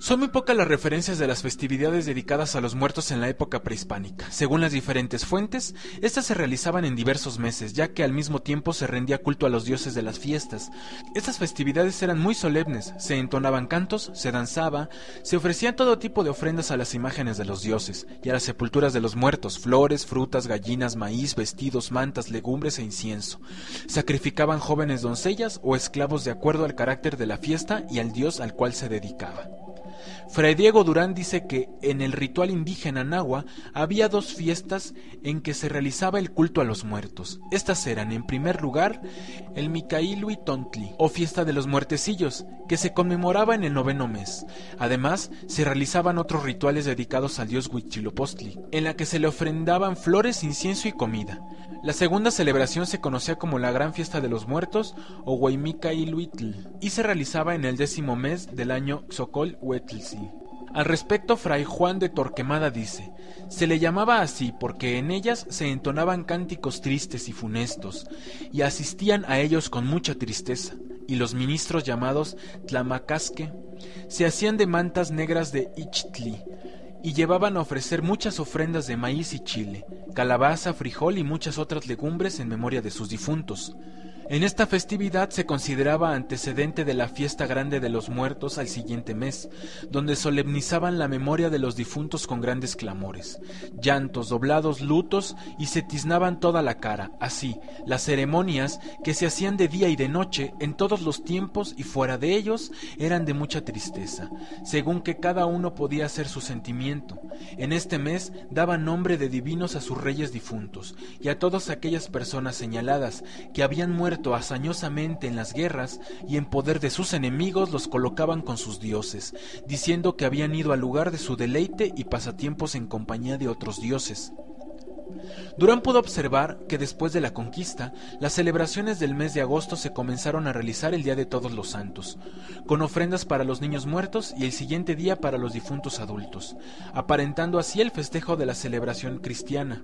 Son muy pocas las referencias de las festividades dedicadas a los muertos en la época prehispánica. Según las diferentes fuentes, estas se realizaban en diversos meses, ya que al mismo tiempo se rendía culto a los dioses de las fiestas. Estas festividades eran muy solemnes, se entonaban cantos, se danzaba, se ofrecían todo tipo de ofrendas a las imágenes de los dioses y a las sepulturas de los muertos, flores, frutas, gallinas, maíz, vestidos, mantas, legumbres e incienso. Sacrificaban jóvenes doncellas o esclavos de acuerdo al carácter de la fiesta y al dios al cual se dedicaba. Fray Diego Durán dice que en el ritual indígena nahua había dos fiestas en que se realizaba el culto a los muertos. Estas eran, en primer lugar, el Micaíluitontli, o fiesta de los muertecillos, que se conmemoraba en el 9º mes. Además, se realizaban otros rituales dedicados al dios Huitzilopochtli, en la que se le ofrendaban flores, incienso y comida. La segunda celebración se conocía como la Gran Fiesta de los Muertos o Huaymicaíluitl y se realizaba en el 10º mes del año Xocol-Huetlzi. Al respecto, Fray Juan de Torquemada dice: se le llamaba así porque en ellas se entonaban cánticos tristes y funestos, y asistían a ellos con mucha tristeza, y los ministros llamados Tlamacasque se hacían de mantas negras de Ixtli, y llevaban a ofrecer muchas ofrendas de maíz y chile, calabaza, frijol y muchas otras legumbres en memoria de sus difuntos. En esta festividad se consideraba antecedente de la fiesta grande de los muertos al siguiente mes, donde solemnizaban la memoria de los difuntos con grandes clamores, llantos, doblados, lutos, y se tiznaban toda la cara. Así, las ceremonias, que se hacían de día y de noche, en todos los tiempos y fuera de ellos, eran de mucha tristeza, según que cada uno podía hacer su sentimiento. En este mes daban nombre de divinos a sus reyes difuntos, y a todas aquellas personas señaladas que habían muerto hazañosamente en las guerras y en poder de sus enemigos los colocaban con sus dioses, diciendo que habían ido al lugar de su deleite y pasatiempos en compañía de otros dioses. Durán pudo observar que después de la conquista, las celebraciones del mes de agosto se comenzaron a realizar el día de Todos los Santos, con ofrendas para los niños muertos y el siguiente día para los difuntos adultos, aparentando así el festejo de la celebración cristiana.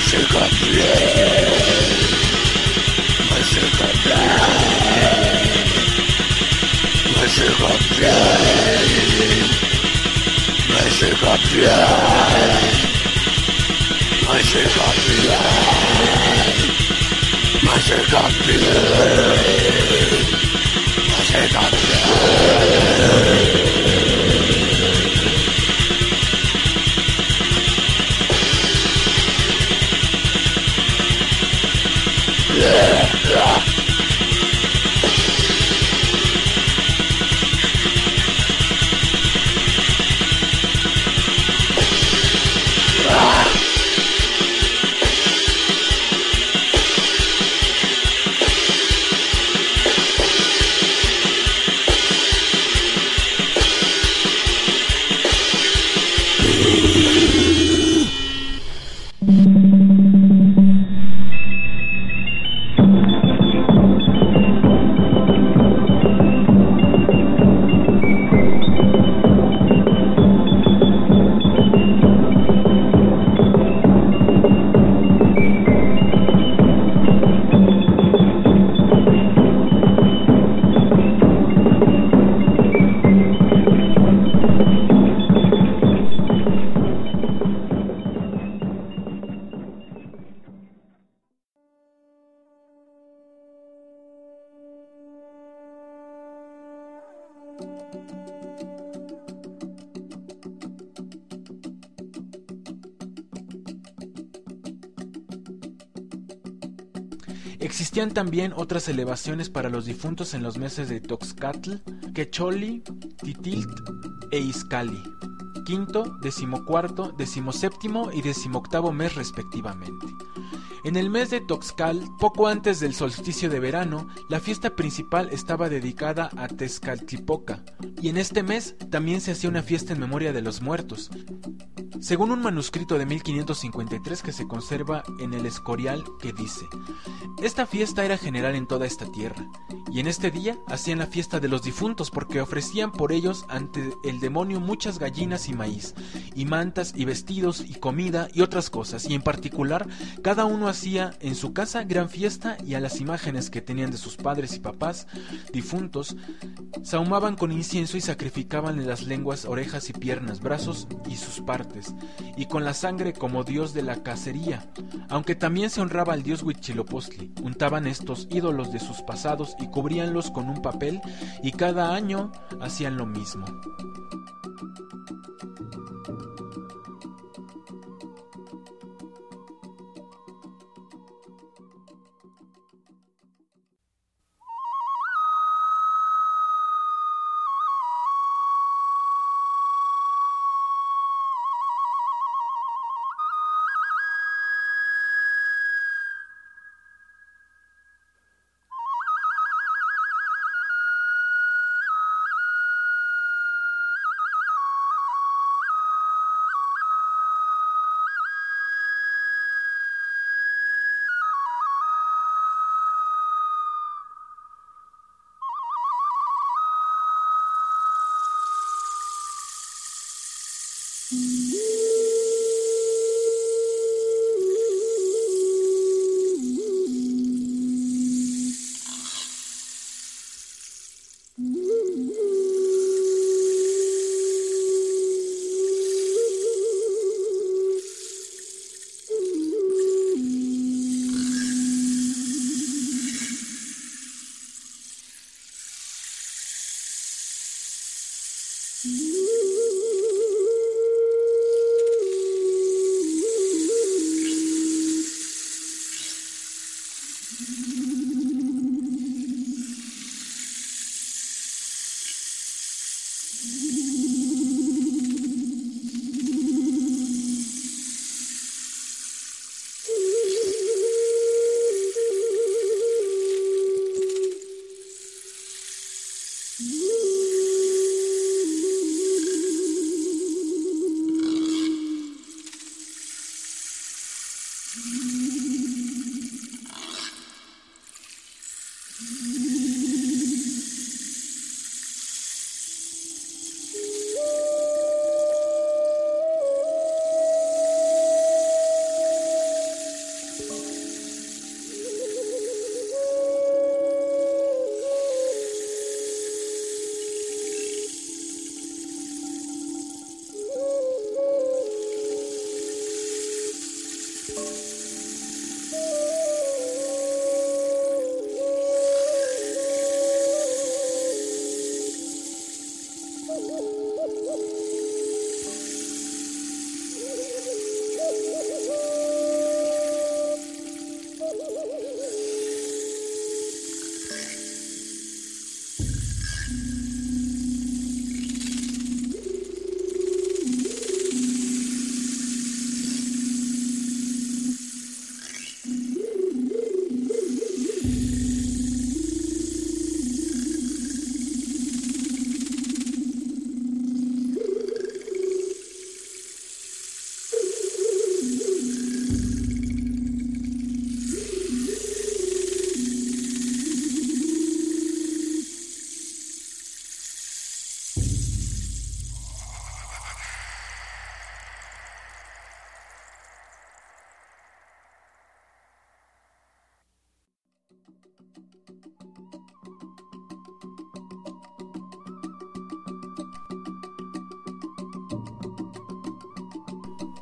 Existían también otras elevaciones para los difuntos en los meses de Toxcatl, Quecholi, Titilt e Izcalli, quinto, 14º, 17º y 18º mes respectivamente. En el mes de Toxcal, poco antes del solsticio de verano, la fiesta principal estaba dedicada a Tezcatlipoca, y en este mes también se hacía una fiesta en memoria de los muertos. Según un manuscrito de 1553 que se conserva en el Escorial, que dice: esta fiesta era general en toda esta tierra, y en este día hacían la fiesta de los difuntos, porque ofrecían por ellos ante el demonio muchas gallinas y maíz, y mantas y vestidos y comida y otras cosas, y en particular cada uno hacía en su casa gran fiesta, y a las imágenes que tenían de sus padres y papás difuntos sahumaban con incienso y sacrificaban en las lenguas, orejas y piernas, brazos y sus partes, y con la sangre como dios de la cacería. Aunque también se honraba al dios Huitzilopochtli, untaban estos ídolos de sus pasados y cubríanlos con un papel, y cada año hacían lo mismo.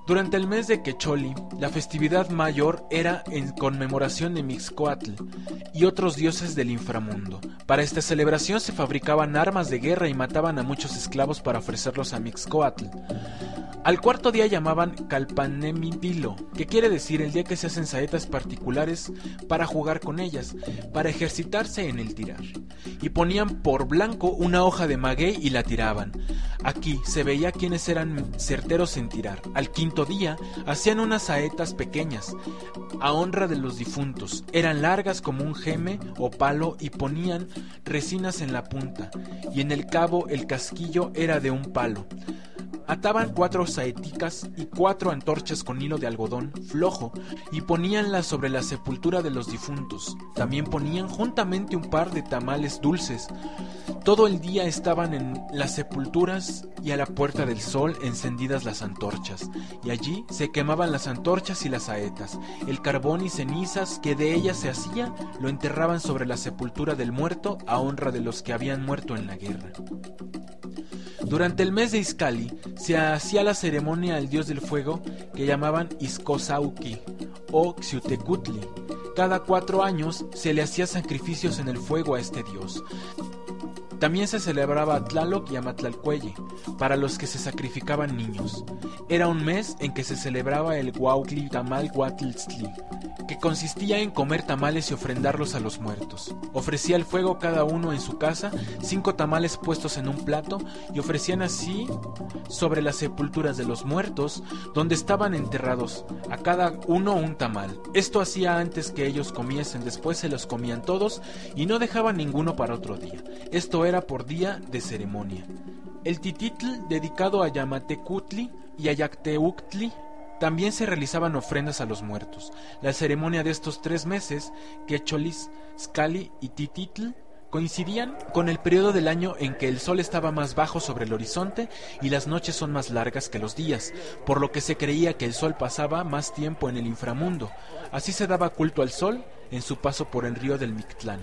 Durante el mes de Quecholi, la festividad mayor era en conmemoración de Mixcoatl y otros dioses del inframundo. Para esta celebración se fabricaban armas de guerra y mataban a muchos esclavos para ofrecerlos a Mixcoatl. Al cuarto día llamaban Calpanemidilo, que quiere decir el día que se hacen saetas particulares para jugar con ellas, para ejercitarse en el tirar. Y ponían por blanco una hoja de maguey y la tiraban. Aquí se veía quiénes eran certeros en tirar. Al quinto día hacían unas saetas pequeñas, a honra de los difuntos. Eran largas como un geme o palo y ponían resinas en la punta, y en el cabo el casquillo era de un palo. Ataban 4 saeticas y 4 antorchas con hilo de algodón flojo y poníanlas sobre la sepultura de los difuntos. También ponían juntamente un par de tamales dulces. Todo el día estaban en las sepulturas y a la puerta del sol encendidas las antorchas, y allí se quemaban las antorchas y las saetas. El carbón y cenizas que de ellas se hacía lo enterraban sobre la sepultura del muerto a honra de los que habían muerto en la guerra. Durante el mes de Izcalli se hacía la ceremonia al dios del fuego que llamaban Izcozauqui o Xiuhtecutli. Cada 4 años se le hacía sacrificios en el fuego a este dios. También se celebraba a Tlaloc y a Matlalcueye, para los que se sacrificaban niños. Era un mes en que se celebraba el Huautli Tamal Huatltzli, que consistía en comer tamales y ofrendarlos a los muertos. Ofrecía al fuego cada uno en su casa 5 tamales puestos en un plato y ofrecían así sobre las sepulturas de los muertos donde estaban enterrados a cada uno un tamal. Esto hacía antes que ellos comiesen, después se los comían todos y no dejaban ninguno para otro día. Esto era por día de ceremonia. El tititl, dedicado a Yamatecutli y a Yacteuctli, también se realizaban ofrendas a los muertos. La ceremonia de estos 3 meses, Quecholis, Xcalli y Tititl, coincidían con el periodo del año en que el sol estaba más bajo sobre el horizonte y las noches son más largas que los días, por lo que se creía que el sol pasaba más tiempo en el inframundo. Así se daba culto al sol en su paso por el río del Mictlán.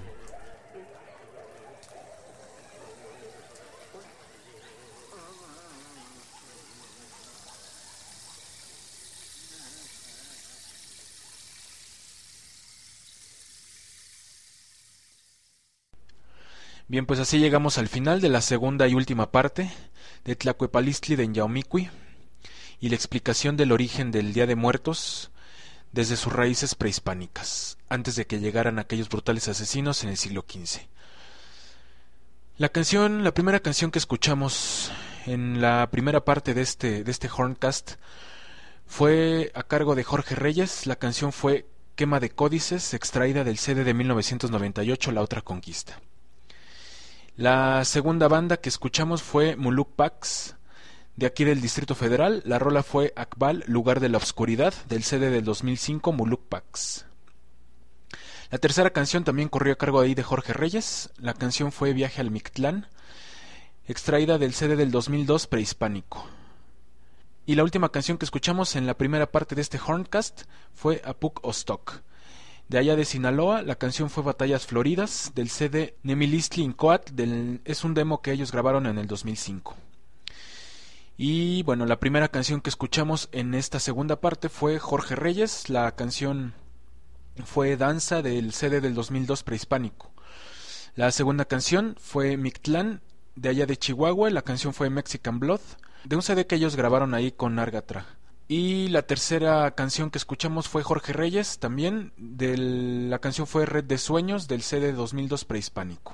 Bien, pues así llegamos al final de la segunda y última parte de Tlacuepalistli de Nyaomicui y la explicación del origen del Día de Muertos desde sus raíces prehispánicas, antes de que llegaran aquellos brutales asesinos en el siglo XV. La primera canción que escuchamos en la primera parte de este Horncast fue a cargo de Jorge Reyes. La canción fue Quema de Códices, extraída del CD de 1998, La Otra Conquista. La segunda banda que escuchamos fue Muluk Pax, de aquí del Distrito Federal. La rola fue Akbal, Lugar de la Oscuridad, del CD del 2005, Muluk Pax. La tercera canción también corrió a cargo ahí de Jorge Reyes. La canción fue Viaje al Mictlán, extraída del CD del 2002, Prehispánico. Y la última canción que escuchamos en la primera parte de este Horncast fue Apuk Ostok. De allá de Sinaloa, la canción fue Batallas Floridas, del CD Nemilistli Incoat, es un demo que ellos grabaron en el 2005. Y bueno, la primera canción que escuchamos en esta segunda parte fue Jorge Reyes. La canción fue Danza, del CD del 2002, Prehispánico. La segunda canción fue Mictlán, de allá de Chihuahua. La canción fue Mexican Blood, de un CD que ellos grabaron ahí con Nargatra. Y la tercera canción que escuchamos fue Jorge Reyes, también. La canción fue Red de Sueños, del CD 2002, Prehispánico.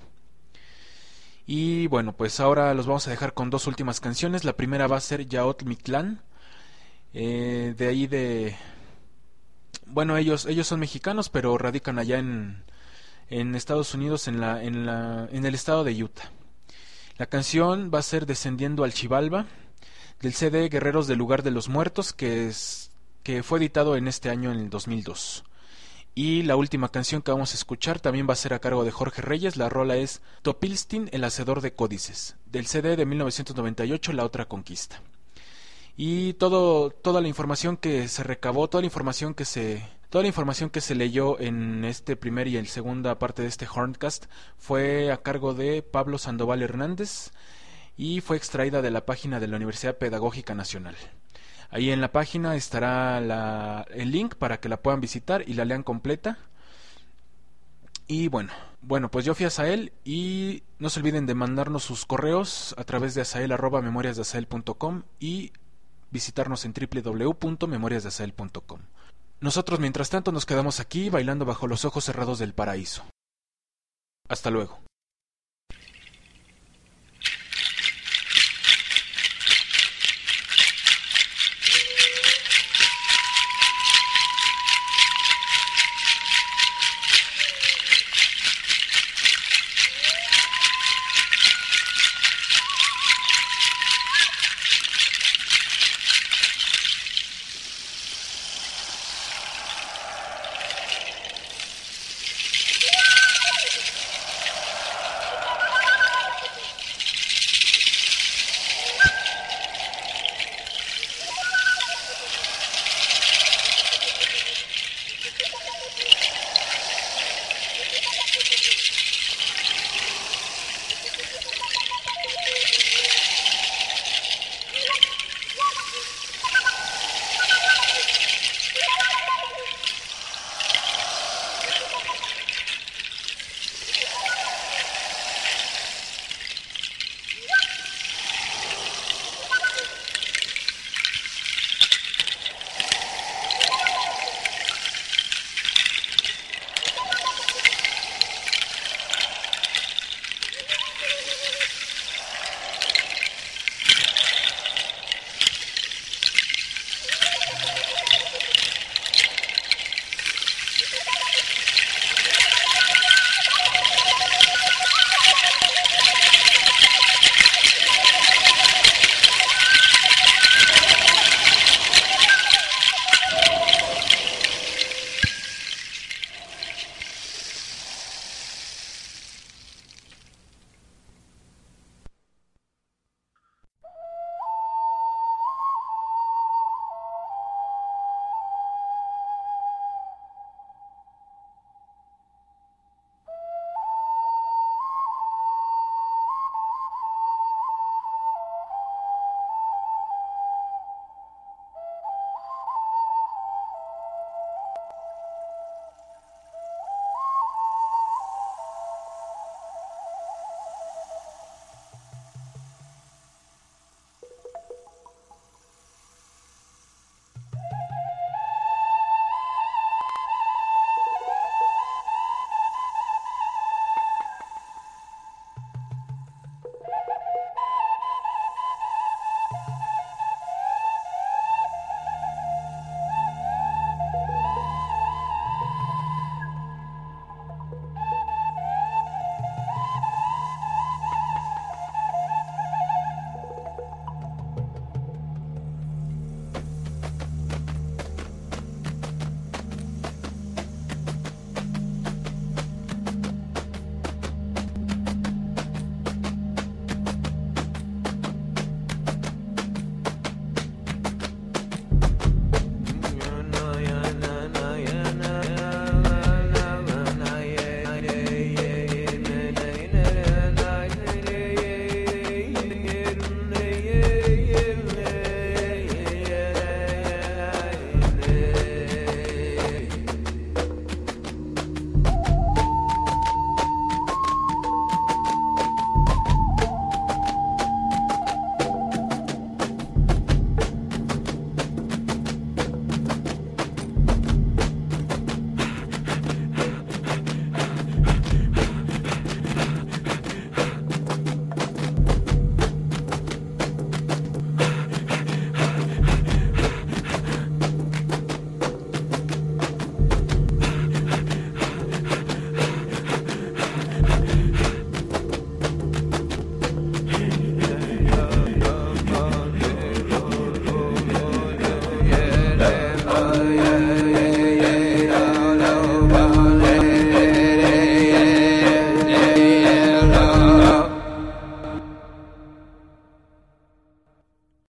Y bueno, pues ahora los vamos a dejar con 2 últimas canciones. La primera va a ser Yaotl Mictlán, de ahí de... Bueno, ellos son mexicanos, pero radican allá en Estados Unidos, en el estado de Utah. La canción va a ser Descendiendo al Xibalba, del CD Guerreros del Lugar de los Muertos, que fue editado en este año, en el 2002. Y la última canción que vamos a escuchar también va a ser a cargo de Jorge Reyes. La rola es Topilstin, el Hacedor de Códices, del CD de 1998, La Otra Conquista. Y toda la información que se recabó, toda la información que se leyó en este primer y en segunda parte de este Horncast fue a cargo de Pablo Sandoval Hernández y fue extraída de la página de la Universidad Pedagógica Nacional. Ahí en la página estará el link para que la puedan visitar y la lean completa. Y bueno, pues yo fui a Asael y no se olviden de mandarnos sus correos a través de asael@memoriasdeasael.com y visitarnos en www.memoriasdeasael.com. Nosotros mientras tanto nos quedamos aquí bailando bajo los ojos cerrados del paraíso. Hasta luego.